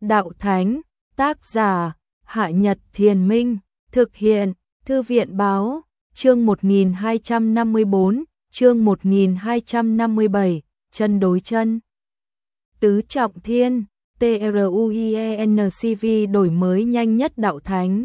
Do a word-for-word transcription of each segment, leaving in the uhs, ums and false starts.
Đạo Thánh, tác giả, Hạ Nhật Thiền Minh, thực hiện, Thư viện Báo, chương một nghìn hai trăm năm mươi bốn, chương một nghìn hai trăm năm mươi bảy, chân đối chân. Tứ Trọng Thiên, TRUIENCV đổi mới nhanh nhất Đạo Thánh.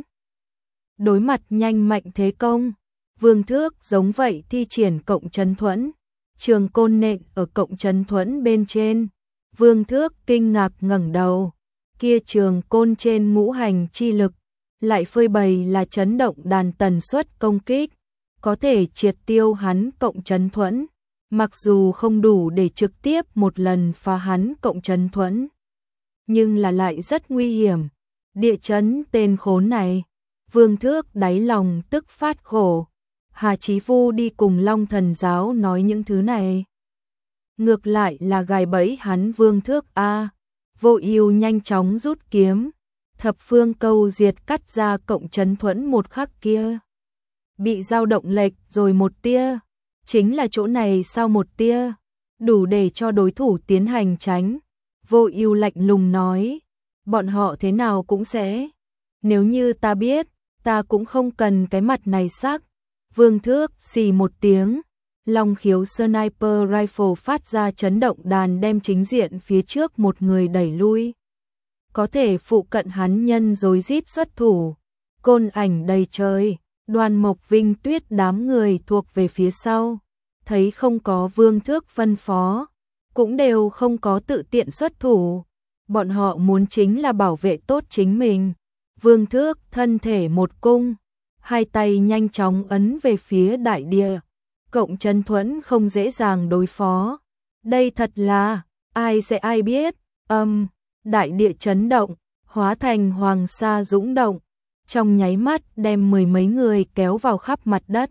Đối mặt nhanh mạnh thế công, Vương Thước giống vậy thi triển cộng chấn thuẫn, trường côn nện ở cộng chấn thuẫn bên trên. Vương Thước kinh ngạc ngẩng đầu, kia trường côn trên ngũ hành chi lực, lại phơi bày là chấn động đàn tần suất công kích, có thể triệt tiêu hắn cộng chấn thuẫn, mặc dù không đủ để trực tiếp một lần phá hắn cộng chấn thuẫn, nhưng là lại rất nguy hiểm. Địa chấn tên khốn này, Vương Thước đáy lòng tức phát khổ. Hà Chí Vu đi cùng Long Thần Giáo nói những thứ này, ngược lại là gài bẫy hắn Vương Thước a. Vô Ưu nhanh chóng rút kiếm, thập phương câu diệt cắt ra cộng chấn thuẫn một khắc kia. Bị dao động lệch rồi một tia, chính là chỗ này sau một tia, đủ để cho đối thủ tiến hành tránh. Vô Ưu lạnh lùng nói, bọn họ thế nào cũng sẽ, nếu như ta biết, ta cũng không cần cái mặt này sắc. Vương Thước xì một tiếng, Long Khiếu Sniper Rifle phát ra chấn động đàn đem chính diện phía trước một người đẩy lui. Có thể phụ cận hắn nhân rối rít xuất thủ, côn ảnh đầy trời, Đoàn Mộc Vinh Tuyết đám người thuộc về phía sau, thấy không có Vương Thước phân phó, cũng đều không có tự tiện xuất thủ, bọn họ muốn chính là bảo vệ tốt chính mình. Vương Thước thân thể một cung, hai tay nhanh chóng ấn về phía đại địa, cộng chấn thuẫn không dễ dàng đối phó. Đây thật là, ai sẽ ai biết, âm, um, đại địa chấn động, hóa thành hoàng sa dũng động, trong nháy mắt đem mười mấy người kéo vào khắp mặt đất.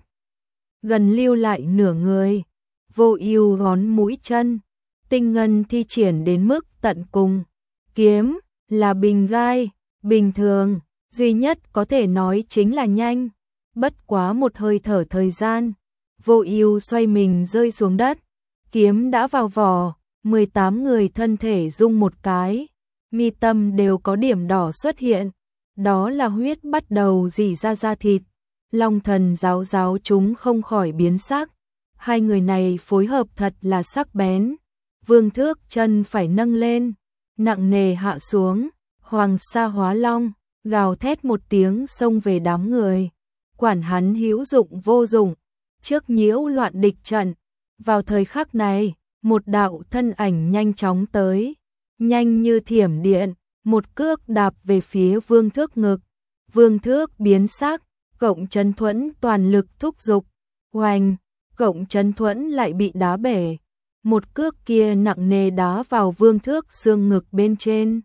Gần lưu lại nửa người, Vô Ưu ngón mũi chân, tinh ngân thi triển đến mức tận cùng. Kiếm là bình gai, bình thường, duy nhất có thể nói chính là nhanh. Bất quá một hơi thở thời gian, Vô Ưu xoay mình rơi xuống đất, kiếm đã vào vỏ, mười tám người thân thể rung một cái, mi tâm đều có điểm đỏ xuất hiện, đó là huyết bắt đầu rỉ ra da thịt. Long Thần Giáo giáo chúng không khỏi biến sắc, hai người này phối hợp thật là sắc bén. Vương Thước chân phải nâng lên, nặng nề hạ xuống, Hoàng Sa Hóa Long gào thét một tiếng xông về đám người. Quản hắn hữu dụng vô dụng, trước nhiễu loạn địch trận. Vào thời khắc này, một đạo thân ảnh nhanh chóng tới, nhanh như thiểm điện, một cước đạp về phía Vương Thước ngực. Vương Thước biến sắc, cộng chấn thuẫn toàn lực thúc giục, oanh, cộng chấn thuẫn lại bị đá bể. Một cước kia nặng nề đá vào Vương Thước xương ngực bên trên.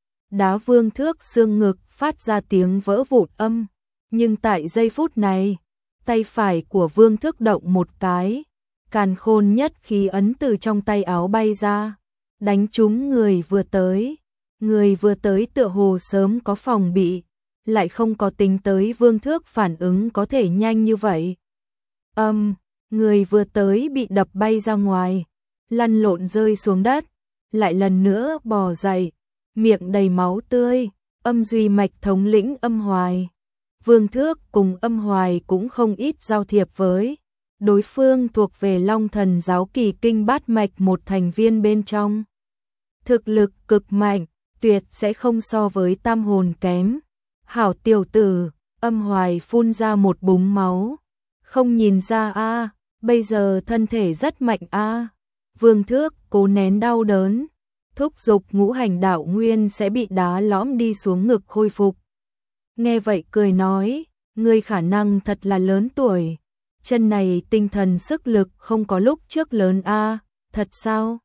Đá Vương Thước xương ngực phát ra tiếng vỡ vụn âm. Nhưng tại giây phút này, tay phải của Vương Thước động một cái, càn khôn nhất khí ấn từ trong tay áo bay ra, đánh trúng người vừa tới. Người vừa tới tựa hồ sớm có phòng bị, lại không có tính tới Vương Thước phản ứng có thể nhanh như vậy. Âm, um, người vừa tới bị đập bay ra ngoài, lăn lộn rơi xuống đất, lại lần nữa bò dậy, miệng đầy máu tươi. Âm Duy Mạch thống lĩnh Âm Hoài, Vương Thước cùng Âm Hoài cũng không ít giao thiệp với. Đối phương thuộc về Long Thần Giáo Kỳ Kinh Bát Mạch một thành viên bên trong. Thực lực cực mạnh, tuyệt sẽ không so với Tam Hồn kém. Hảo tiểu tử, Âm Hoài phun ra một búng máu. Không nhìn ra a, à, bây giờ thân thể rất mạnh a. À. Vương Thước cố nén đau đớn, thúc giục ngũ hành đạo nguyên sẽ bị đá lõm đi xuống ngực khôi phục. Nghe vậy cười nói, ngươi khả năng thật là lớn tuổi, chân này tinh thần sức lực không có lúc trước lớn a, à, thật sao?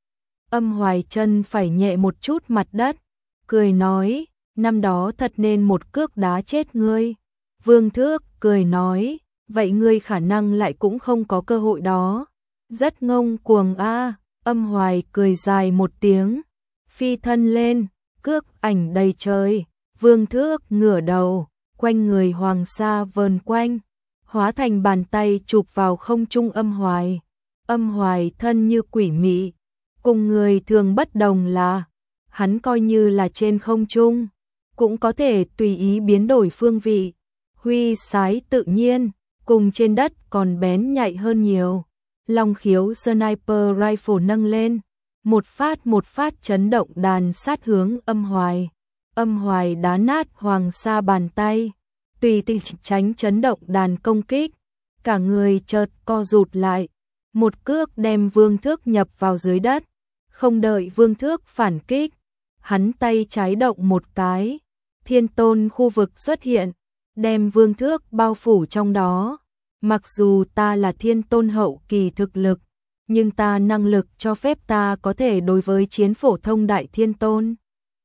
Âm Hoài chân phải nhẹ một chút mặt đất, cười nói, năm đó thật nên một cước đá chết ngươi. Vương Thước cười nói, vậy ngươi khả năng lại cũng không có cơ hội đó. Rất ngông cuồng a. À. Âm Hoài cười dài một tiếng, phi thân lên, cước ảnh đầy trời. Vương Thước ngửa đầu, quanh người hoàng sa vờn quanh, hóa thành bàn tay chụp vào không trung Âm Hoài. Âm Hoài thân như quỷ mị, cùng người thường bất đồng là hắn coi như là trên không trung, cũng có thể tùy ý biến đổi phương vị, huy sái tự nhiên, cùng trên đất còn bén nhạy hơn nhiều. Long khiếu sniper rifle nâng lên, một phát một phát chấn động đàn sát hướng Âm Hoài. Âm Hoài đá nát Hoàng Sa bàn tay, tùy tiện tránh chấn động đàn công kích, cả người chợt co rụt lại, một cước đem Vương Thước nhập vào dưới đất, không đợi Vương Thước phản kích, hắn tay trái động một cái, thiên tôn khu vực xuất hiện, đem Vương Thước bao phủ trong đó. Mặc dù ta là thiên tôn hậu kỳ thực lực, nhưng ta năng lực cho phép ta có thể đối với chiến phổ thông đại thiên tôn.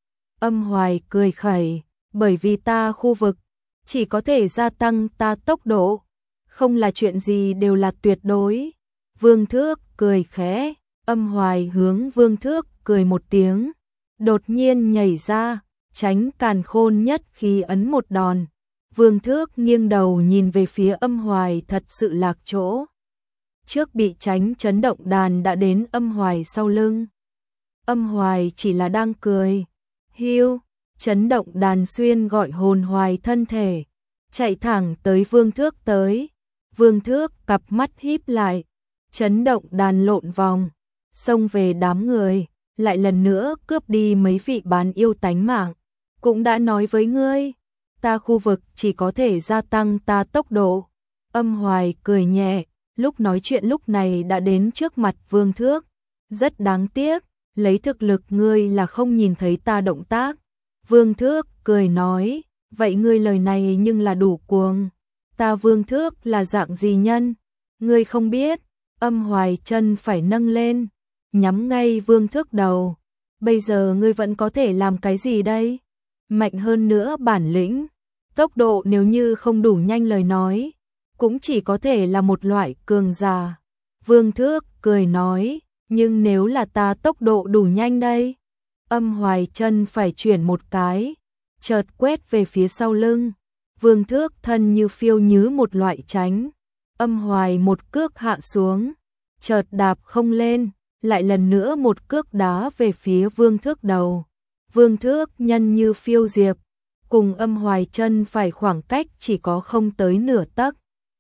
Âm Hoài cười khẩy, bởi vì ta khu vực, chỉ có thể gia tăng ta tốc độ, không là chuyện gì đều là tuyệt đối. Vương Thước cười khẽ, Âm Hoài hướng Vương Thước cười một tiếng, đột nhiên nhảy ra, tránh càn khôn nhất khí ấn một đòn. Vương Thước nghiêng đầu nhìn về phía Âm Hoài thật sự lạc chỗ. Trước bị tránh chấn động đàn đã đến Âm Hoài sau lưng. Âm Hoài chỉ là đang cười. Hiu, chấn động đàn xuyên gọi hồn hoài thân thể, chạy thẳng tới Vương Thước tới. Vương Thước cặp mắt híp lại, chấn động đàn lộn vòng, xông về đám người, lại lần nữa cướp đi mấy vị bán yêu tánh mạng. Cũng đã nói với ngươi, ta khu vực chỉ có thể gia tăng ta tốc độ. Âm Hoài cười nhẹ, lúc nói chuyện lúc này đã đến trước mặt Vương Thước. Rất đáng tiếc, lấy thực lực ngươi là không nhìn thấy ta động tác. Vương Thước cười nói, vậy ngươi lời này nhưng là đủ cuồng. Ta Vương Thước là dạng gì nhân? Ngươi không biết. Âm Hoài chân phải nâng lên, nhắm ngay Vương Thước đầu. Bây giờ ngươi vẫn có thể làm cái gì đây? Mạnh hơn nữa bản lĩnh, tốc độ nếu như không đủ nhanh lời nói, cũng chỉ có thể là một loại cường giả. Vương Thước cười nói, nhưng nếu là ta tốc độ đủ nhanh đây? Âm Hoài chân phải chuyển một cái, chợt quét về phía sau lưng. Vương Thước thân như phiêu như một loại tránh. Âm Hoài một cước hạ xuống, chợt đạp không lên, lại lần nữa một cước đá về phía Vương Thước đầu. Vương Thước nhân như phiêu diệp, cùng Âm Hoài chân phải khoảng cách chỉ có không tới nửa tấc.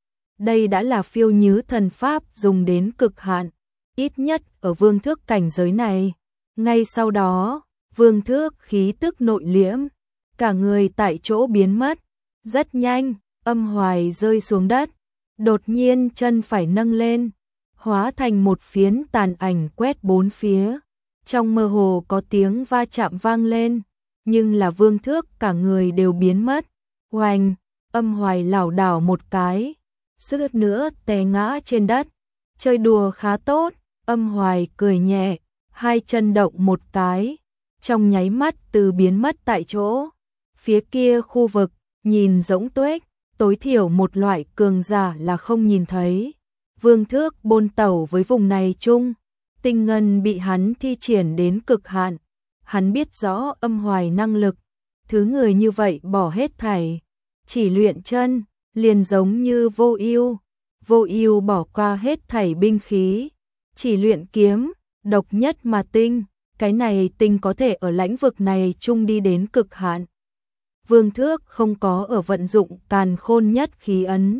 Đây đã là phiêu nhứ thần pháp dùng đến cực hạn, ít nhất ở Vương Thước cảnh giới này. Ngay sau đó, Vương Thước khí tức nội liễm, cả người tại chỗ biến mất. Rất nhanh, Âm Hoài rơi xuống đất, đột nhiên chân phải nâng lên, hóa thành một phiến tàn ảnh quét bốn phía. Trong mơ hồ có tiếng va chạm vang lên, nhưng là Vương Thước cả người đều biến mất. Oanh, Âm Hoài lảo đảo một cái, suýt nữa té ngã trên đất. Chơi đùa khá tốt, Âm Hoài cười nhẹ, hai chân động một cái, trong nháy mắt từ biến mất tại chỗ. Phía kia khu vực, nhìn rỗng tuếch, tối thiểu một loại cường giả là không nhìn thấy. Vương Thước bôn tẩu với vùng này chung, tinh ngân bị hắn thi triển đến cực hạn. Hắn biết rõ Âm Hoài năng lực, thứ người như vậy bỏ hết thảy, chỉ luyện chân, liền giống như Vô Ưu. Vô Ưu bỏ qua hết thảy binh khí, chỉ luyện kiếm, độc nhất mà tinh, cái này tinh có thể ở lãnh vực này chung đi đến cực hạn. Vương Thước không có ở vận dụng càn khôn nhất khí ấn,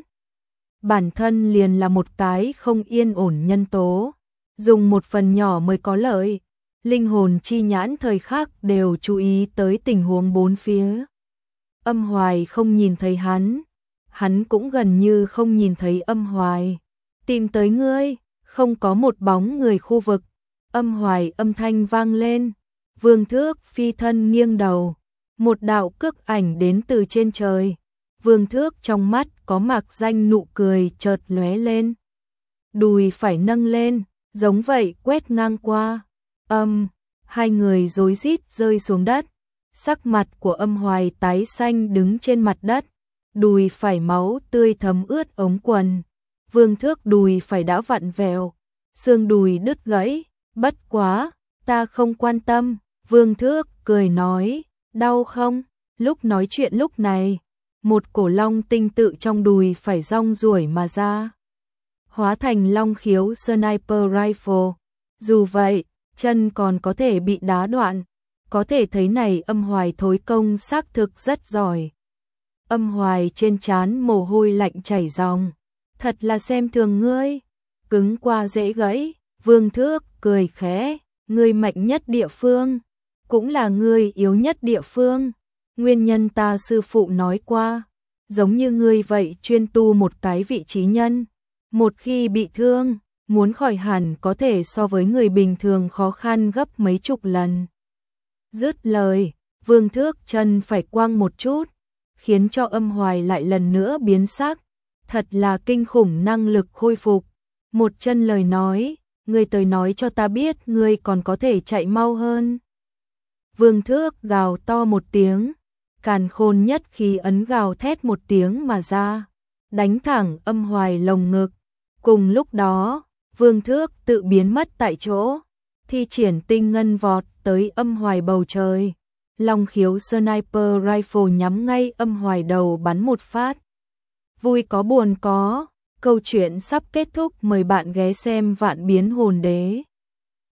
bản thân liền là một cái không yên ổn nhân tố, dùng một phần nhỏ mới có lợi. Linh hồn chi nhãn thời khắc đều chú ý tới tình huống bốn phía. Âm Hoài không nhìn thấy hắn, hắn cũng gần như không nhìn thấy Âm Hoài. Tìm tới ngươi, không có một bóng người khu vực. Âm Hoài âm thanh vang lên, Vương Thước phi thân nghiêng đầu, một đạo cước ảnh đến từ trên trời. Vương Thước trong mắt có mạc danh nụ cười chợt lóe lên, đùi phải nâng lên, giống vậy quét ngang qua. Âm, hai người rối rít rơi xuống đất. Sắc mặt của Âm Hoài tái xanh đứng trên mặt đất, đùi phải máu tươi thấm ướt ống quần. Vương Thước đùi phải đã vặn vẹo, xương đùi đứt gãy. Bất quá, ta không quan tâm. Vương Thước cười nói, đau không? Lúc nói chuyện lúc này, một cổ long tinh tự trong đùi phải rong ruổi mà ra, hóa thành long khiếu sniper rifle. Dù vậy, chân còn có thể bị đá đoạn, có thể thấy này Âm Hoài thối công xác thực rất giỏi. Âm Hoài trên trán mồ hôi lạnh chảy ròng, thật là xem thường ngươi, cứng qua dễ gãy. Vương Thước cười khẽ, ngươi mạnh nhất địa phương, cũng là ngươi yếu nhất địa phương. Nguyên nhân ta sư phụ nói qua, giống như ngươi vậy chuyên tu một cái vị trí nhân, một khi bị thương, muốn khỏi hẳn có thể so với người bình thường khó khăn gấp mấy chục lần. Dứt lời, Vương Thước chân phải quăng một chút, khiến cho Âm Hoài lại lần nữa biến sắc, thật là kinh khủng năng lực khôi phục. Một chân lời nói, ngươi tới nói cho ta biết ngươi còn có thể chạy mau hơn. Vương Thước gào to một tiếng, càn khôn nhất khí ấn gào thét một tiếng mà ra, đánh thẳng Âm Hoài lồng ngực. Cùng lúc đó, Vương Thước tự biến mất tại chỗ, thi triển tinh ngân vọt tới Âm Hoài bầu trời. Long khiếu sniper rifle nhắm ngay Âm Hoài đầu bắn một phát. Vui có buồn có, câu chuyện sắp kết thúc, mời bạn ghé xem Vạn Biến Hồn Đế.